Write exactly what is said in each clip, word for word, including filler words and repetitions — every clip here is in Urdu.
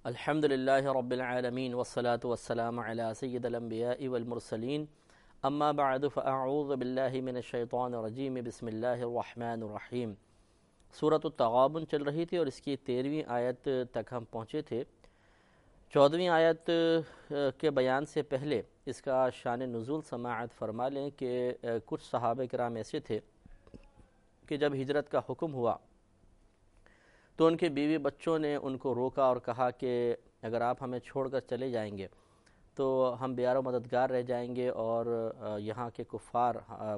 الحمد للہ رب العالمین والصلاة والسلام علی سید الانبیاء والمرسلین اما بعد فاعوذ باللہ من الشیطان الرجیم بسم اللہ الرحمن الرحیم۔ سورۃ التغابن چل رہی تھی اور اس کی تیرہویں آیت تک ہم پہنچے تھے۔ چودہویں آیت کے بیان سے پہلے اس کا شان نزول سماعت فرما لیں کہ کچھ صحابہ کرام ایسے تھے کہ جب ہجرت کا حکم ہوا تو ان کے بیوی بچوں نے ان کو روکا اور کہا کہ اگر آپ ہمیں چھوڑ کر چلے جائیں گے تو ہم بیار و مددگار رہ جائیں گے اور یہاں کے کفار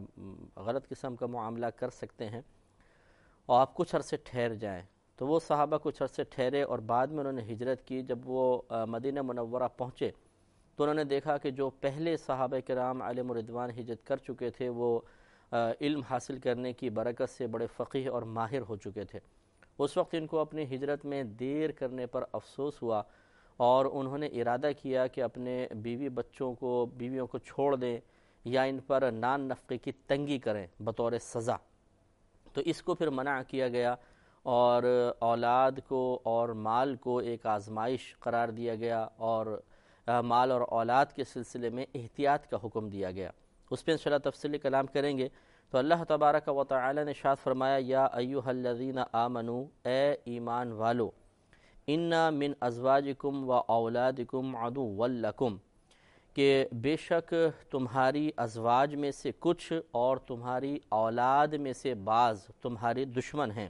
غلط قسم کا معاملہ کر سکتے ہیں اور آپ کچھ عرصے ٹھہر جائیں۔ تو وہ صحابہ کچھ عرصے ٹھہرے اور بعد میں انہوں نے ہجرت کی۔ جب وہ مدینہ منورہ پہنچے تو انہوں نے دیکھا کہ جو پہلے صحابہ کرام علیہم الرضوان ہجرت کر چکے تھے وہ علم حاصل کرنے کی برکت سے بڑے فقیہ اور ماہر ہو چکے تھے۔ اس وقت ان کو اپنی ہجرت میں دیر کرنے پر افسوس ہوا اور انہوں نے ارادہ کیا کہ اپنے بیوی بچوں کو بیویوں کو چھوڑ دیں یا ان پر نان نفقے کی تنگی کریں بطور سزا۔ تو اس کو پھر منع کیا گیا اور اولاد کو اور مال کو ایک آزمائش قرار دیا گیا اور مال اور اولاد کے سلسلے میں احتیاط کا حکم دیا گیا۔ اس پہ انشاءاللہ تفصیلی کلام کریں گے۔ تو اللہ تبارک و تعالی نے ارشاد فرمایا یا ایھا الذین آمنو، اے ایمان والو، انا من ازواجکم و اولادکم عدوا لکم، کہ بے شک تمہاری ازواج میں سے کچھ اور تمہاری اولاد میں سے بعض تمہارے دشمن ہیں۔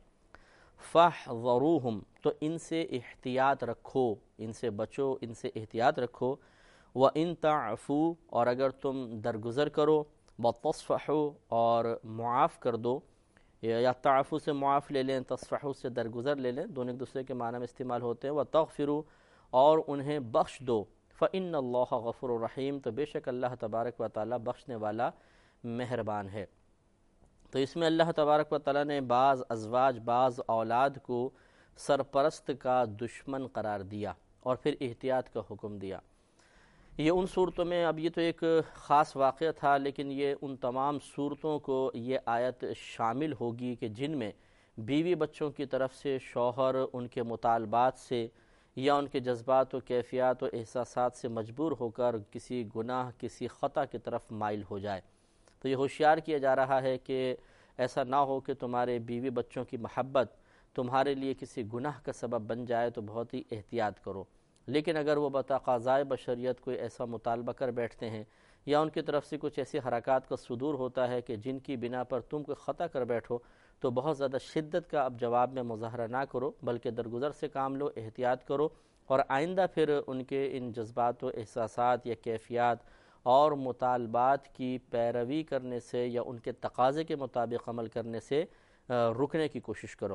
فاحذروہم، تو ان سے احتیاط رکھو، ان سے بچو، ان سے احتیاط رکھو۔ وَإِن تَعْفُوا، اور اگر تم درگزر کرو، وَتَصْفَحُوا، اور معاف کر دو، یا تعفو سے معاف لے لیں، تصفحو سے درگزر لے لیں، دونوں ایک دوسرے کے معنی میں استعمال ہوتے ہیں۔ وَتَغْفِرُوا، اور انہیں بخش دو۔ فَإِنَّ اللَّهَ غَفُورٌ رَحِيمٌ، تو بے شک اللہ تبارک و تعالی بخشنے والا مہربان ہے۔ تو اس میں اللہ تبارک و تعالی نے بعض ازواج بعض اولاد کو سرپرست کا دشمن قرار دیا اور پھر احتیاط کا حکم دیا۔ یہ ان صورتوں میں، اب یہ تو ایک خاص واقعہ تھا لیکن یہ ان تمام صورتوں کو یہ آیت شامل ہوگی کہ جن میں بیوی بچوں کی طرف سے شوہر ان کے مطالبات سے یا ان کے جذبات و کیفیات و احساسات سے مجبور ہو کر کسی گناہ کسی خطا کی طرف مائل ہو جائے۔ تو یہ ہوشیار کیا جا رہا ہے کہ ایسا نہ ہو کہ تمہارے بیوی بچوں کی محبت تمہارے لیے کسی گناہ کا سبب بن جائے، تو بہت ہی احتیاط کرو۔ لیکن اگر وہ بتقاضائے بشریت کوئی ایسا مطالبہ کر بیٹھتے ہیں یا ان کی طرف سے کچھ ایسی حرکات کا صدور ہوتا ہے کہ جن کی بنا پر تم کوئی خطا کر بیٹھو، تو بہت زیادہ شدت کا اب جواب میں مظاہرہ نہ کرو بلکہ درگزر سے کام لو، احتیاط کرو، اور آئندہ پھر ان کے ان جذبات و احساسات یا کیفیات اور مطالبات کی پیروی کرنے سے یا ان کے تقاضے کے مطابق عمل کرنے سے رکنے کی کوشش کرو۔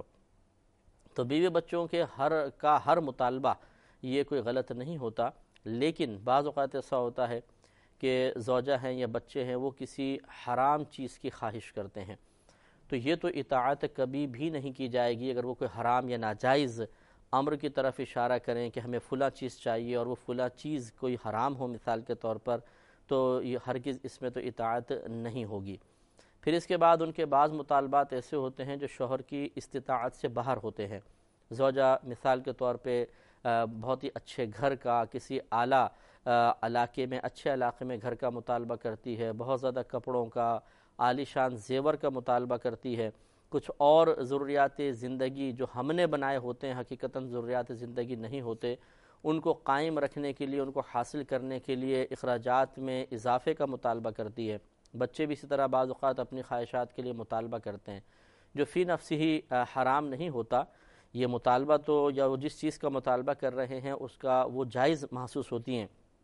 تو بیوی بچوں کے ہر کا ہر مطالبہ یہ کوئی غلط نہیں ہوتا، لیکن بعض اوقات ایسا ہوتا ہے کہ زوجہ ہیں یا بچے ہیں وہ کسی حرام چیز کی خواہش کرتے ہیں، تو یہ تو اطاعت کبھی بھی نہیں کی جائے گی۔ اگر وہ کوئی حرام یا ناجائز امر کی طرف اشارہ کریں کہ ہمیں فلاں چیز چاہیے اور وہ فلاں چیز کوئی حرام ہو مثال کے طور پر، تو یہ ہرگز اس میں تو اطاعت نہیں ہوگی۔ پھر اس کے بعد ان کے بعض مطالبات ایسے ہوتے ہیں جو شوہر کی استطاعت سے باہر ہوتے ہیں۔ زوجہ مثال کے طور پہ بہت ہی اچھے گھر کا، کسی اعلیٰ علاقے میں، اچھے علاقے میں گھر کا مطالبہ کرتی ہے، بہت زیادہ کپڑوں کا، عالی شان زیور کا مطالبہ کرتی ہے، کچھ اور ضروریات زندگی جو ہم نے بنائے ہوتے ہیں حقیقتاً ضروریات زندگی نہیں ہوتے، ان کو قائم رکھنے کے لیے، ان کو حاصل کرنے کے لیے اخراجات میں اضافے کا مطالبہ کرتی ہے۔ بچے بھی اسی طرح بعض اوقات اپنی خواہشات کے لیے مطالبہ کرتے ہیں جو فی نفسہ ہی حرام نہیں ہوتا۔ یہ مطالبہ تو یا وہ جس چیز کا مطالبہ کر رہے ہیں اس کا وہ جائز محسوس ہوتی ہیں،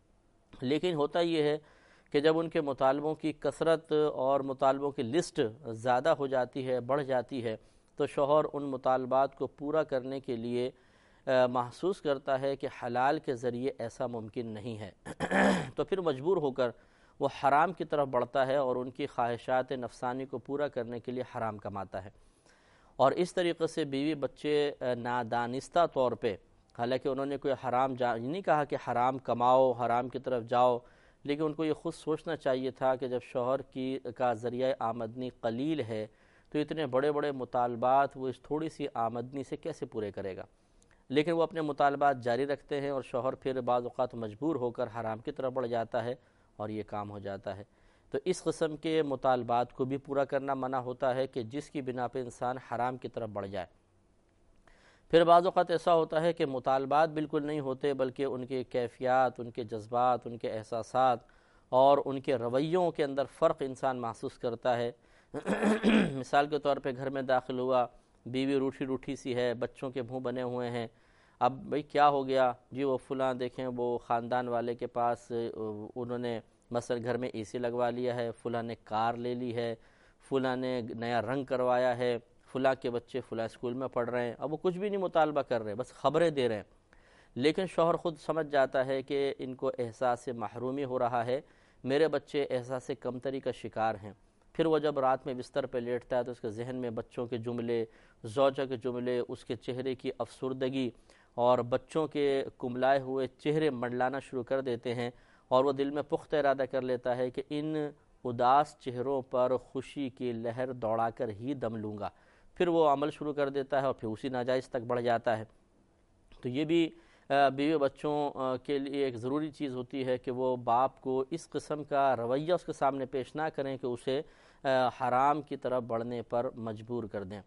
لیکن ہوتا یہ ہے کہ جب ان کے مطالبوں کی کثرت اور مطالبوں کی لسٹ زیادہ ہو جاتی ہے، بڑھ جاتی ہے، تو شوہر ان مطالبات کو پورا کرنے کے لیے محسوس کرتا ہے کہ حلال کے ذریعے ایسا ممکن نہیں ہے، تو پھر مجبور ہو کر وہ حرام کی طرف بڑھتا ہے اور ان کی خواہشات نفسانی کو پورا کرنے کے لیے حرام کماتا ہے۔ اور اس طریقے سے بیوی بچے نادانستہ طور پہ، حالانکہ انہوں نے کوئی حرام جا نہیں کہا کہ حرام کماؤ، حرام کی طرف جاؤ، لیکن ان کو یہ خود سوچنا چاہیے تھا کہ جب شوہر کی کا ذریعہ آمدنی قلیل ہے تو اتنے بڑے بڑے مطالبات وہ اس تھوڑی سی آمدنی سے کیسے پورے کرے گا۔ لیکن وہ اپنے مطالبات جاری رکھتے ہیں، اور شوہر پھر بعض اوقات مجبور ہو کر حرام کی طرف بڑھ جاتا ہے اور یہ کام ہو جاتا ہے۔ تو اس قسم کے مطالبات کو بھی پورا کرنا منع ہوتا ہے کہ جس کی بنا پہ انسان حرام کی طرف بڑھ جائے۔ پھر بعض اوقات ایسا ہوتا ہے کہ مطالبات بالکل نہیں ہوتے، بلکہ ان کے کیفیات، ان کے جذبات، ان کے احساسات اور ان کے رویوں کے اندر فرق انسان محسوس کرتا ہے۔ مثال کے طور پہ گھر میں داخل ہوا، بیوی روٹھی روٹھی سی ہے، بچوں کے منہ بنے ہوئے ہیں، اب بھئی کیا ہو گیا جی؟ وہ فلاں دیکھیں وہ خاندان والے کے پاس انہوں نے مثلا گھر میں اے سی لگوا لیا ہے، فلاں نے کار لے لی ہے، فلاں نے نیا رنگ کروایا ہے، فلاں کے بچے فلاں اسکول میں پڑھ رہے ہیں۔ اب وہ کچھ بھی نہیں مطالبہ کر رہے، بس خبریں دے رہے ہیں، لیکن شوہر خود سمجھ جاتا ہے کہ ان کو احساس محرومی ہو رہا ہے، میرے بچے احساس کمتری کا شکار ہیں۔ پھر وہ جب رات میں بستر پہ لیٹتا ہے تو اس کے ذہن میں بچوں کے جملے، زوجہ کے جملے، اس کے چہرے کی افسردگی اور بچوں کے کملائے ہوئے چہرے منڈلانا شروع کر دیتے ہیں، اور وہ دل میں پختہ ارادہ کر لیتا ہے کہ ان اداس چہروں پر خوشی کی لہر دوڑا کر ہی دم لوں گا۔ پھر وہ عمل شروع کر دیتا ہے اور پھر اسی ناجائز تک بڑھ جاتا ہے۔ تو یہ بھی بیوی بچوں کے لیے ایک ضروری چیز ہوتی ہے کہ وہ باپ کو اس قسم کا رویہ اس کے سامنے پیش نہ کریں کہ اسے حرام کی طرف بڑھنے پر مجبور کر دیں۔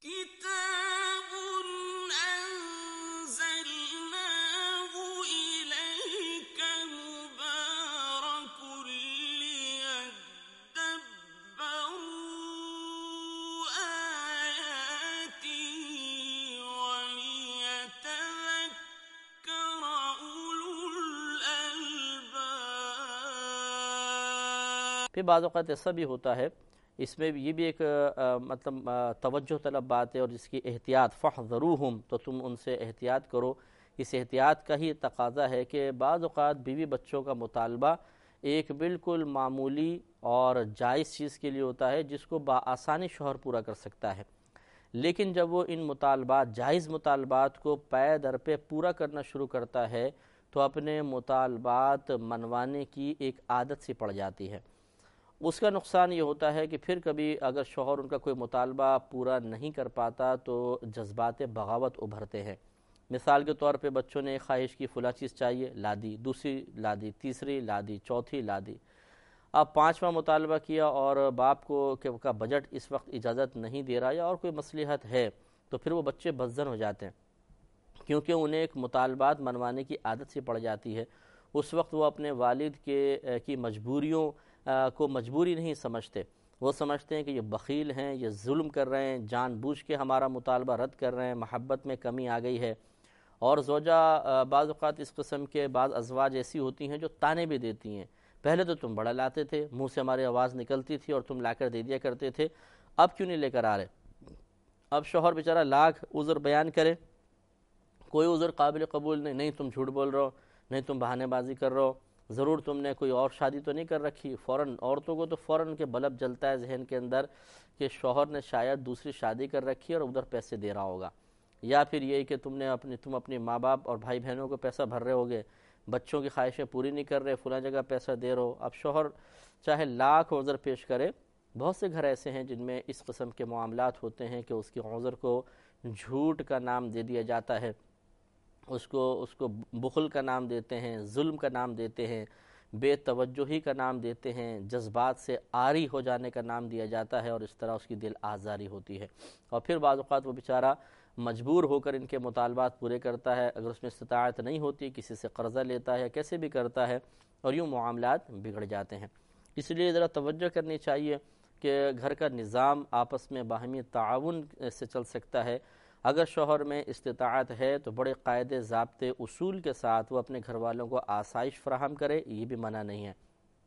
پھر بعض اوقات ایسا بھی ہوتا ہے، اس میں یہ بھی ایک مطلب توجہ طلب بات ہے اور جس کی احتیاط، فاحذروہم، تو تم ان سے احتیاط کرو۔ اس احتیاط کا ہی تقاضا ہے کہ بعض اوقات بیوی بچوں کا مطالبہ ایک بالکل معمولی اور جائز چیز کے لیے ہوتا ہے جس کو بآسانی شوہر پورا کر سکتا ہے، لیکن جب وہ ان مطالبات، جائز مطالبات کو پے در پہ پورا کرنا شروع کرتا ہے تو اپنے مطالبات منوانے کی ایک عادت سی پڑ جاتی ہے۔ اس کا نقصان یہ ہوتا ہے کہ پھر کبھی اگر شوہر ان کا کوئی مطالبہ پورا نہیں کر پاتا تو جذبات بغاوت ابھرتے ہیں۔ مثال کے طور پہ بچوں نے ایک خواہش کی، فلاں چیز چاہیے، لا دی، دوسری لا دی، تیسری لا دی، چوتھی لا دی۔ اب پانچواں مطالبہ کیا اور باپ کو کہ کا بجٹ اس وقت اجازت نہیں دے رہا یا اور کوئی مصلحت ہے، تو پھر وہ بچے بزدل ہو جاتے ہیں، کیونکہ انہیں ایک مطالبات منوانے کی عادت سی پڑ جاتی ہے۔ اس وقت وہ اپنے والد کے کی مجبوریوں کو مجبوری نہیں سمجھتے، وہ سمجھتے ہیں کہ یہ بخیل ہیں، یہ ظلم کر رہے ہیں، جان بوجھ کے ہمارا مطالبہ رد کر رہے ہیں، محبت میں کمی آ گئی ہے۔ اور زوجہ بعض اوقات اس قسم کے بعض ازواج ایسی ہوتی ہیں جو تانے بھی دیتی ہیں، پہلے تو تم بڑا لاتے تھے، منہ سے ہماری آواز نکلتی تھی اور تم لا کر دے دیا کرتے تھے، اب کیوں نہیں لے کر آ رہے؟ اب شوہر بیچارہ لاکھ عذر بیان کرے، کوئی عذر قابل قبول نہیں، نہیں تم جھوٹ بول رہے ہو، نہیں تم بہانے بازی کر رہے ہو، ضرور تم نے کوئی اور شادی تو نہیں کر رکھی۔ فوراً عورتوں کو تو فوراً کے بلب جلتا ہے ذہن کے اندر کہ شوہر نے شاید دوسری شادی کر رکھی ہے اور ادھر پیسے دے رہا ہوگا، یا پھر یہ کہ تم نے اپنی تم اپنے ماں باپ اور بھائی بہنوں کو پیسہ بھر رہے ہوگے، بچوں کی خواہشیں پوری نہیں کر رہے، فلاں جگہ پیسہ دے رہے ہو۔ اب شوہر چاہے لاکھ عذر پیش کرے، بہت سے گھر ایسے ہیں جن میں اس قسم کے معاملات ہوتے ہیں کہ اس کی عذر کو جھوٹ کا نام دے دیا جاتا ہے، اس کو اس کو بخل کا نام دیتے ہیں، ظلم کا نام دیتے ہیں، بے توجہی کا نام دیتے ہیں، جذبات سے عاری ہو جانے کا نام دیا جاتا ہے، اور اس طرح اس کی دل آزاری ہوتی ہے۔ اور پھر بعض اوقات وہ بیچارہ مجبور ہو کر ان کے مطالبات پورے کرتا ہے، اگر اس میں استطاعت نہیں ہوتی کسی سے قرضہ لیتا ہے، کیسے بھی کرتا ہے، اور یوں معاملات بگڑ جاتے ہیں۔ اس لیے ذرا توجہ کرنی چاہیے کہ گھر کا نظام آپس میں باہمی تعاون سے چل سکتا ہے۔ اگر شوہر میں استطاعت ہے تو بڑے قاعدے ضابطے اصول کے ساتھ وہ اپنے گھر والوں کو آسائش فراہم کرے، یہ بھی منع نہیں ہے۔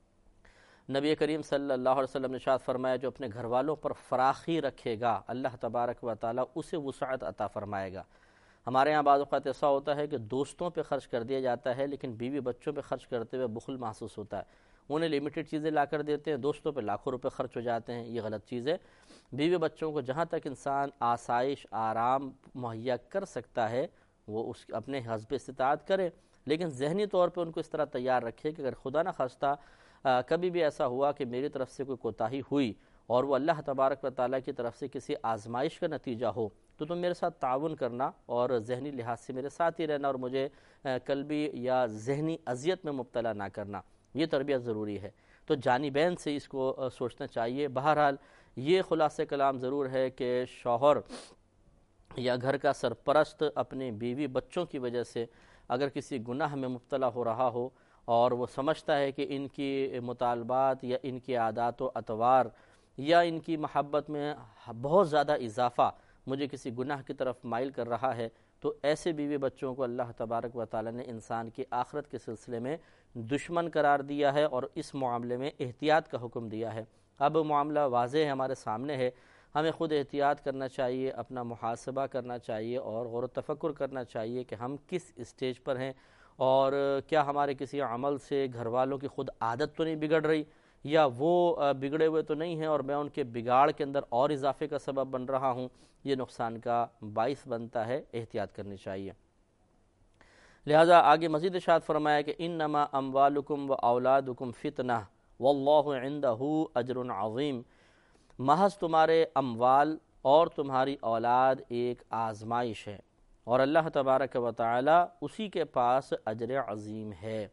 نبی کریم صلی اللہ علیہ وسلم نے ارشاد فرمایا جو اپنے گھر والوں پر فراخی رکھے گا اللہ تبارک و تعالیٰ اسے وسعت عطا فرمائے گا۔ ہمارے ہاں بعض اوقات ایسا ہوتا ہے کہ دوستوں پہ خرچ کر دیا جاتا ہے لیکن بیوی بچوں پہ خرچ کرتے ہوئے بخل محسوس ہوتا ہے، انہیں لمیٹڈ چیزیں لا کر دیتے ہیں، دوستوں پہ لاکھوں روپے خرچ ہو جاتے ہیں، یہ غلط چیز ہے۔ بیوی بچوں کو جہاں تک انسان آسائش آرام مہیا کر سکتا ہے وہ اس اپنے حسب استطاعت کرے، لیکن ذہنی طور پہ ان کو اس طرح تیار رکھے کہ اگر خدا نہ خواستہ کبھی بھی ایسا ہوا کہ میری طرف سے کوئی کوتاہی ہوئی اور وہ اللہ تبارک و تعالیٰ کی طرف سے کسی آزمائش کا نتیجہ ہو تو تم میرے ساتھ تعاون کرنا اور ذہنی لحاظ سے میرے ساتھ ہی رہنا اور مجھے قلبی یا ذہنی اذیت میں مبتلا نہ کرنا، یہ تربیت ضروری ہے۔ تو جانبین سے اس کو سوچنا چاہیے۔ بہرحال یہ خلاصہ کلام ضرور ہے کہ شوہر یا گھر کا سرپرست اپنے بیوی بچوں کی وجہ سے اگر کسی گناہ میں مبتلا ہو رہا ہو اور وہ سمجھتا ہے کہ ان کی مطالبات یا ان کی عادات و اطوار یا ان کی محبت میں بہت زیادہ اضافہ مجھے کسی گناہ کی طرف مائل کر رہا ہے، تو ایسے بیوی بچوں کو اللہ تبارک و تعالی نے انسان کی آخرت کے سلسلے میں دشمن قرار دیا ہے اور اس معاملے میں احتیاط کا حکم دیا ہے۔ اب معاملہ واضح ہے، ہمارے سامنے ہے، ہمیں خود احتیاط کرنا چاہیے، اپنا محاسبہ کرنا چاہیے اور غور و تفکر کرنا چاہیے کہ ہم کس اسٹیج پر ہیں اور کیا ہمارے کسی عمل سے گھر والوں کی خود عادت تو نہیں بگڑ رہی یا وہ بگڑے ہوئے تو نہیں ہیں اور میں ان کے بگاڑ کے اندر اور اضافے کا سبب بن رہا ہوں، یہ نقصان کا باعث بنتا ہے، احتیاط کرنی چاہیے۔ لہذا آگے مزید ارشاد فرمایا کہ انما اموالکم و اولادکم فتنہ واللہ عندہ اجر عظیم، محض تمہارے اموال اور تمہاری اولاد ایک آزمائش ہے اور اللہ تبارک و تعالی اسی کے پاس اجر عظیم ہے۔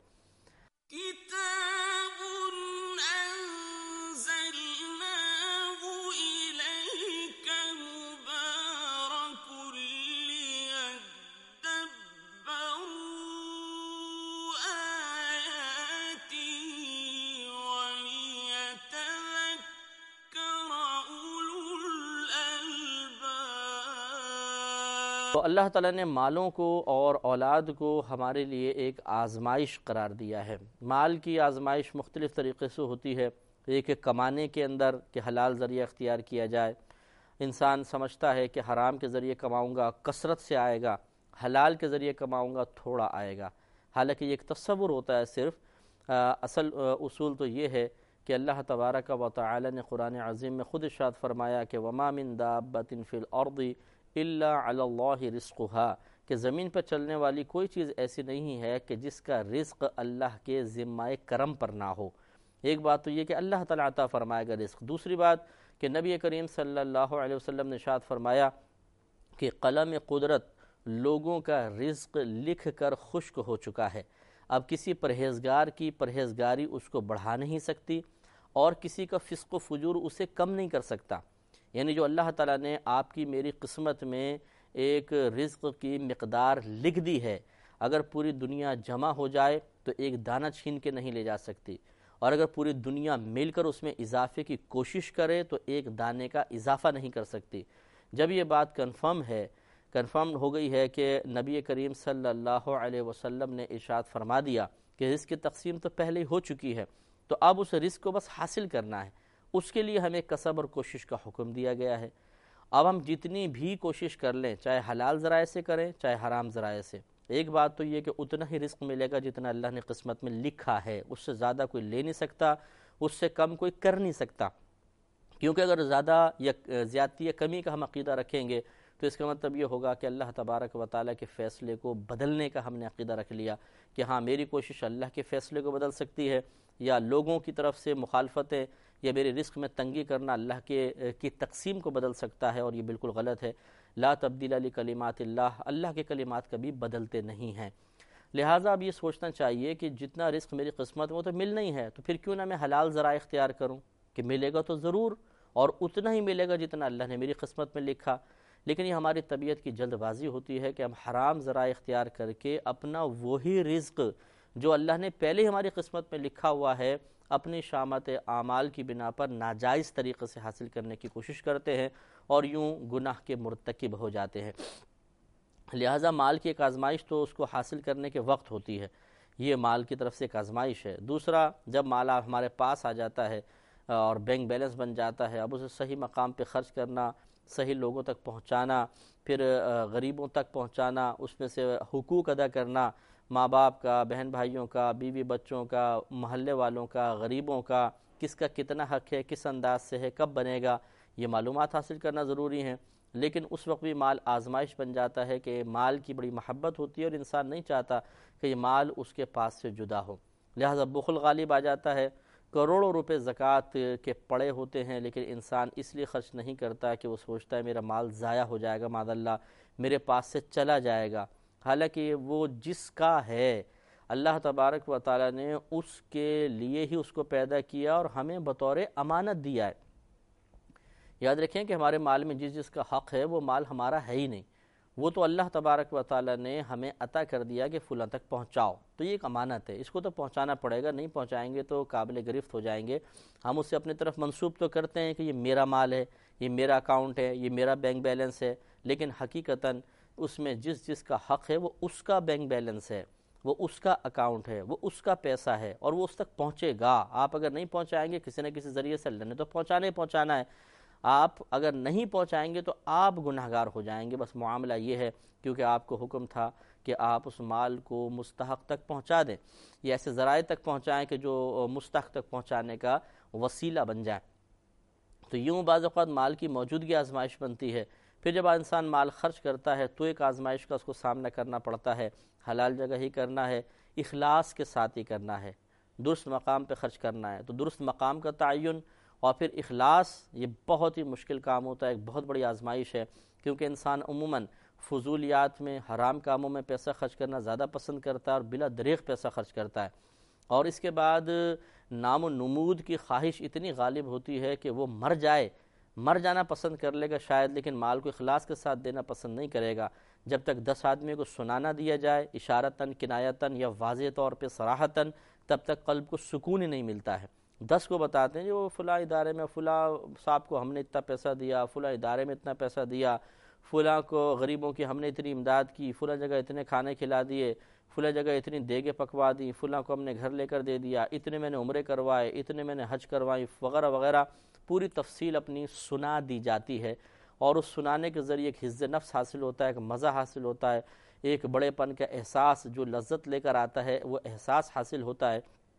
تو اللہ تعالیٰ نے مالوں کو اور اولاد کو ہمارے لیے ایک آزمائش قرار دیا ہے۔ مال کی آزمائش مختلف طریقے سے ہوتی ہے، ایک کمانے کے اندر کہ حلال ذریعہ اختیار کیا جائے، انسان سمجھتا ہے کہ حرام کے ذریعے کماؤں گا کثرت سے آئے گا، حلال کے ذریعے کماؤں گا تھوڑا آئے گا، حالانکہ یہ ایک تصور ہوتا ہے صرف۔ اصل اصول تو یہ ہے کہ اللہ تبارک و تعالی نے قرآن عظیم میں خود ارشاد فرمایا کہ وما من دابۃ فی الارض الا علی اللہ رزقھا، کہ زمین پر چلنے والی کوئی چیز ایسی نہیں ہے کہ جس کا رزق اللہ کے ذمہ کرم پر نہ ہو۔ ایک بات تو یہ کہ اللہ تعالیٰ عطا فرمائے گا رزق، دوسری بات کہ نبی کریم صلی اللہ علیہ وسلم نے ارشاد فرمایا کہ قلم قدرت لوگوں کا رزق لکھ کر خشک ہو چکا ہے، اب کسی پرہیزگار کی پرہیزگاری اس کو بڑھا نہیں سکتی اور کسی کا فسق و فجور اسے کم نہیں کر سکتا۔ یعنی جو اللہ تعالیٰ نے آپ کی میری قسمت میں ایک رزق کی مقدار لکھ دی ہے، اگر پوری دنیا جمع ہو جائے تو ایک دانہ چھین کے نہیں لے جا سکتی، اور اگر پوری دنیا مل کر اس میں اضافے کی کوشش کرے تو ایک دانے کا اضافہ نہیں کر سکتی۔ جب یہ بات کنفرم ہے کنفرم ہو گئی ہے کہ نبی کریم صلی اللہ علیہ وسلم نے ارشاد فرما دیا کہ رزق کی تقسیم تو پہلے ہی ہو چکی ہے، تو اب اس رزق کو بس حاصل کرنا ہے، اس کے لیے ہمیں کسب اور کوشش کا حکم دیا گیا ہے۔ اب ہم جتنی بھی کوشش کر لیں، چاہے حلال ذرائع سے کریں چاہے حرام ذرائع سے، ایک بات تو یہ کہ اتنا ہی رزق ملے گا جتنا اللہ نے قسمت میں لکھا ہے، اس سے زیادہ کوئی لے نہیں سکتا، اس سے کم کوئی کر نہیں سکتا، کیونکہ اگر زیادہ یا زیادتی یا کمی کا ہم عقیدہ رکھیں گے تو اس کا مطلب یہ ہوگا کہ اللہ تبارک و تعالیٰ کے فیصلے کو بدلنے کا ہم نے عقیدہ رکھ لیا کہ ہاں میری کوشش اللہ کے فیصلے کو بدل سکتی ہے، یا لوگوں کی طرف سے مخالفتیں یا میرے رزق میں تنگی کرنا اللہ کے کی تقسیم کو بدل سکتا ہے، اور یہ بالکل غلط ہے۔ لا تبدیل لکلمات اللہ، اللہ کے کلمات کبھی بدلتے نہیں ہیں۔ لہٰذا اب یہ سوچنا چاہیے کہ جتنا رزق میری قسمت میں وہ تو مل نہیں ہے، تو پھر کیوں نہ میں حلال ذرائع اختیار کروں، کہ ملے گا تو ضرور اور اتنا ہی ملے گا جتنا اللہ نے میری قسمت میں لکھا۔ لیکن یہ ہماری طبیعت کی جلد بازی ہوتی ہے کہ ہم حرام ذرائع اختیار کر کے اپنا وہی رزق جو اللہ نے پہلے ہماری قسمت میں لکھا ہوا ہے اپنی شامت اعمال کی بنا پر ناجائز طریقے سے حاصل کرنے کی کوشش کرتے ہیں اور یوں گناہ کے مرتکب ہو جاتے ہیں۔ لہٰذا مال کی ایک آزمائش تو اس کو حاصل کرنے کے وقت ہوتی ہے، یہ مال کی طرف سے ایک آزمائش ہے۔ دوسرا، جب مال ہمارے پاس آ جاتا ہے اور بینک بیلنس بن جاتا ہے، اب اسے صحیح مقام پہ خرچ کرنا، صحیح لوگوں تک پہنچانا، پھر غریبوں تک پہنچانا، اس میں سے حقوق ادا کرنا، ماں باپ کا، بہن بھائیوں کا، بیوی بچوں کا، محلے والوں کا، غریبوں کا، کس کا کتنا حق ہے، کس انداز سے ہے، کب بنے گا، یہ معلومات حاصل کرنا ضروری ہیں۔ لیکن اس وقت بھی مال آزمائش بن جاتا ہے کہ مال کی بڑی محبت ہوتی ہے اور انسان نہیں چاہتا کہ یہ مال اس کے پاس سے جدا ہو، لہذا بخل غالب آ جاتا ہے، کروڑوں روپے زکوٰۃ کے پڑے ہوتے ہیں، لیکن انسان اس لیے خرچ نہیں کرتا کہ وہ سوچتا ہے میرا مال ضائع ہو جائے گا، معاذ اللہ میرے پاس سے چلا جائے گا، حالانکہ وہ جس کا ہے اللہ تبارک و تعالیٰ نے اس کے لیے ہی اس کو پیدا کیا اور ہمیں بطور امانت دیا ہے۔ یاد رکھیں کہ ہمارے مال میں جس جس کا حق ہے وہ مال ہمارا ہے ہی نہیں، وہ تو اللہ تبارک و تعالیٰ نے ہمیں عطا کر دیا کہ فلاں تک پہنچاؤ، تو یہ ایک امانت ہے، اس کو تو پہنچانا پڑے گا، نہیں پہنچائیں گے تو قابل گرفت ہو جائیں گے۔ ہم اسے اپنی طرف منسوب تو کرتے ہیں کہ یہ میرا مال ہے، یہ میرا اکاؤنٹ ہے، یہ میرا بینک بیلنس ہے، لیکن حقیقتاً اس میں جس جس کا حق ہے وہ اس کا بینک بیلنس ہے، وہ اس کا اکاؤنٹ ہے، وہ اس کا پیسہ ہے، اور وہ اس تک پہنچے گا۔ آپ اگر نہیں پہنچائیں گے کسی نہ کسی ذریعے سے، اللہ نے تو پہنچانا ہی پہنچانا ہے، آپ اگر نہیں پہنچائیں گے تو آپ گنہگار ہو جائیں گے۔ بس معاملہ یہ ہے کیونکہ آپ کو حکم تھا کہ آپ اس مال کو مستحق تک پہنچا دیں، یا ایسے ذرائع تک پہنچائیں کہ جو مستحق تک پہنچانے کا وسیلہ بن جائیں۔ تو یوں بعض اوقات مال کی موجودگی آزمائش بنتی ہے، پھر جب انسان مال خرچ کرتا ہے تو ایک آزمائش کا اس کو سامنا کرنا پڑتا ہے۔ حلال جگہ ہی کرنا ہے، اخلاص کے ساتھ ہی کرنا ہے، درست مقام پہ خرچ کرنا ہے، تو درست مقام کا تعین اور پھر اخلاص، یہ بہت ہی مشکل کام ہوتا ہے، ایک بہت بڑی آزمائش ہے، کیونکہ انسان عموماً فضولیات میں، حرام کاموں میں پیسہ خرچ کرنا زیادہ پسند کرتا ہے اور بلا دریغ پیسہ خرچ کرتا ہے، اور اس کے بعد نام و نمود کی خواہش اتنی غالب ہوتی ہے کہ وہ مر جائے، مر جانا پسند کر لے گا شاید، لیکن مال کو اخلاص کے ساتھ دینا پسند نہیں کرے گا۔ جب تک دس آدمیوں کو سنانا دیا جائے اشارتاً، کنایتاً یا واضح طور پہ صراحتاً، تب تک قلب کو سکون ہی نہیں ملتا ہے۔ دس کو بتاتے ہیں جو فلاں ادارے میں فلاں صاحب کو ہم نے اتنا پیسہ دیا، فلاں ادارے میں اتنا پیسہ دیا، فلاں کو غریبوں کی ہم نے اتنی امداد کی، فلاں جگہ اتنے کھانے کھلا دیے، فلاں جگہ اتنی دیگیں پکوا دی، فلاں کو ہم نے گھر لے کر دے دیا، اتنے میں نے عمرے کروائے، اتنے میں نے حج کروائی، وغیرہ وغیرہ، پوری تفصیل اپنی سنا دی جاتی ہے، اور اس سنانے کے ذریعے ایک حظ نفس حاصل ہوتا ہے، ایک مزہ حاصل ہوتا ہے، ایک بڑے پن کا احساس جو لذت لے کر آتا ہے وہ احساس حاصل ہوتا ہے،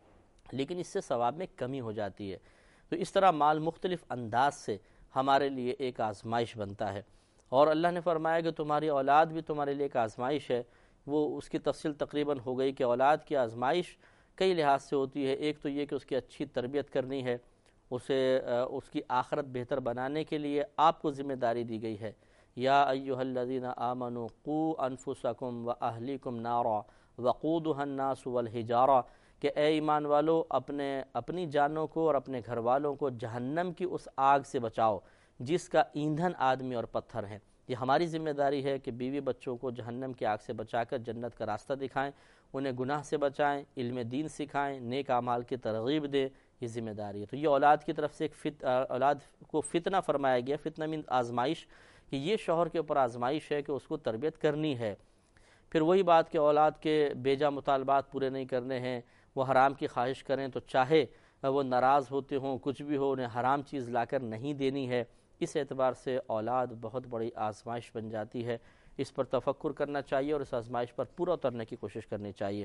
لیکن اس سے ثواب میں کمی ہو جاتی ہے۔ تو اس طرح مال مختلف انداز سے ہمارے لیے ایک آزمائش بنتا ہے، اور اللہ نے فرمایا کہ تمہاری اولاد بھی تمہارے لیے ایک آزمائش ہے۔ وہ اس کی تفصیل تقریباً ہو گئی کہ اولاد کی آزمائش کئی لحاظ سے ہوتی ہے۔ ایک تو یہ کہ اس کی اچھی تربیت کرنی ہے، اسے اس کی آخرت بہتر بنانے کے لیے آپ کو ذمہ داری دی گئی ہے۔ یا ایھا الذین آمنوا قوا انفسکم واہلیکم نارا وقودھا الناس والحجارہ، کہ اے ایمان والو اپنے اپنی جانوں کو اور اپنے گھر والوں کو جہنم کی اس آگ سے بچاؤ جس کا ایندھن آدمی اور پتھر ہیں۔ یہ ہماری ذمہ داری ہے کہ بیوی بچوں کو جہنم کی آگ سے بچا کر جنت کا راستہ دکھائیں، انہیں گناہ سے بچائیں، علم دین سکھائیں، نیک اعمال کی ترغیب دیں، یہ ذمہ داری ہے۔ تو یہ اولاد کی طرف سے ایک فت اولاد کو فتنہ فرمایا گیا، فتنہ من آزمائش، کہ یہ شوہر کے اوپر آزمائش ہے کہ اس کو تربیت کرنی ہے۔ پھر وہی بات کہ اولاد کے بیجا مطالبات پورے نہیں کرنے ہیں، وہ حرام کی خواہش کریں تو چاہے وہ ناراض ہوتے ہوں، کچھ بھی ہو، انہیں حرام چیز لا کر نہیں دینی ہے۔ اس اعتبار سے اولاد بہت بڑی آزمائش بن جاتی ہے، اس پر تفکر کرنا چاہیے اور اس آزمائش پر پورا اترنے کی کوشش کرنی چاہیے،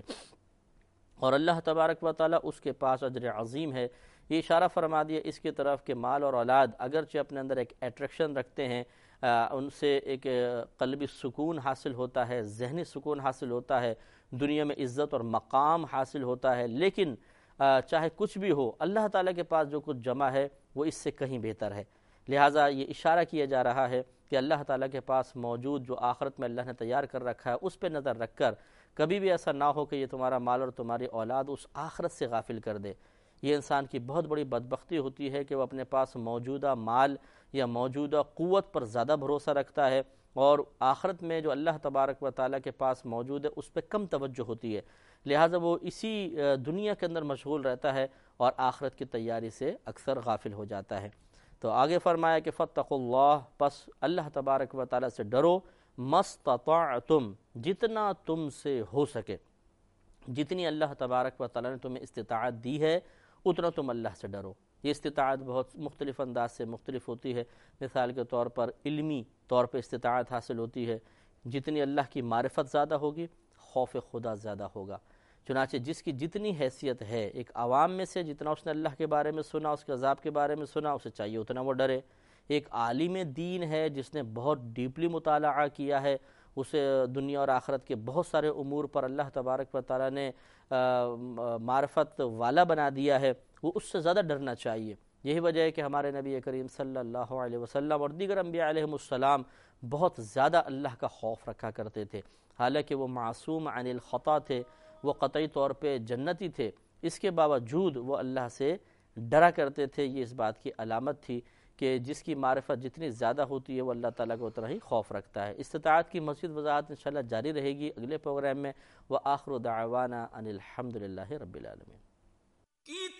اور اللہ تبارک و تعالیٰ اس کے پاس اجر عظیم ہے۔ یہ اشارہ فرما دیا اس کی طرف کہ مال اور اولاد اگرچہ اپنے اندر ایک اٹریکشن رکھتے ہیں، ان سے ایک قلبی سکون حاصل ہوتا ہے، ذہنی سکون حاصل ہوتا ہے، دنیا میں عزت اور مقام حاصل ہوتا ہے، لیکن چاہے کچھ بھی ہو اللہ تعالیٰ کے پاس جو کچھ جمع ہے وہ اس سے کہیں بہتر ہے۔ لہٰذا یہ اشارہ کیا جا رہا ہے کہ اللہ تعالیٰ کے پاس موجود جو آخرت میں اللہ نے تیار کر رکھا ہے اس پہ نظر رکھ کر کبھی بھی ایسا نہ ہو کہ یہ تمہارا مال اور تمہاری اولاد اس آخرت سے غافل کر دے۔ یہ انسان کی بہت بڑی بدبختی ہوتی ہے کہ وہ اپنے پاس موجودہ مال یا موجودہ قوت پر زیادہ بھروسہ رکھتا ہے، اور آخرت میں جو اللہ تبارک و تعالیٰ کے پاس موجود ہے اس پہ کم توجہ ہوتی ہے، لہٰذا وہ اسی دنیا کے اندر مشغول رہتا ہے اور آخرت کی تیاری سے اکثر غافل ہو جاتا ہے۔ تو آگے فرمایا کہ فاتقوا اللہ، پس اللہ تبارک و تعالیٰ سے ڈرو، مستطعتم، جتنا تم سے ہو سکے، جتنی اللہ تبارک و تعالیٰ نے تمہیں استطاعت دی ہے اتنا تم اللہ سے ڈرو۔ یہ استطاعت بہت مختلف انداز سے مختلف ہوتی ہے، مثال کے طور پر علمی طور پہ استطاعت حاصل ہوتی ہے، جتنی اللہ کی معرفت زیادہ ہوگی خوف خدا زیادہ ہوگا۔ چنانچہ جس کی جتنی حیثیت ہے، ایک عوام میں سے جتنا اس نے اللہ کے بارے میں سنا، اس کے عذاب کے بارے میں سنا، اسے چاہیے اتنا وہ ڈرے۔ ایک عالم دین ہے جس نے بہت ڈیپلی مطالعہ کیا ہے، اسے دنیا اور آخرت کے بہت سارے امور پر اللہ تبارک و تعالیٰ نے معرفت والا بنا دیا ہے، وہ اس سے زیادہ ڈرنا چاہیے۔ یہی وجہ ہے کہ ہمارے نبی کریم صلی اللہ علیہ وسلم اور دیگر انبیاء علیہم السلام بہت زیادہ اللہ کا خوف رکھا کرتے تھے، حالانکہ وہ معصوم عن الخطا تھے، وہ قطعی طور پہ جنتی تھے، اس کے باوجود وہ اللہ سے ڈرا کرتے تھے۔ یہ اس بات کی علامت تھی کہ جس کی معرفت جتنی زیادہ ہوتی ہے وہ اللہ تعالیٰ کو اتنا ہی خوف رکھتا ہے۔ استطاعت کی مزید وضاحت انشاءاللہ جاری رہے گی اگلے پروگرام میں۔ وآخر دعوانا ان الحمد للہ رب العالمین۔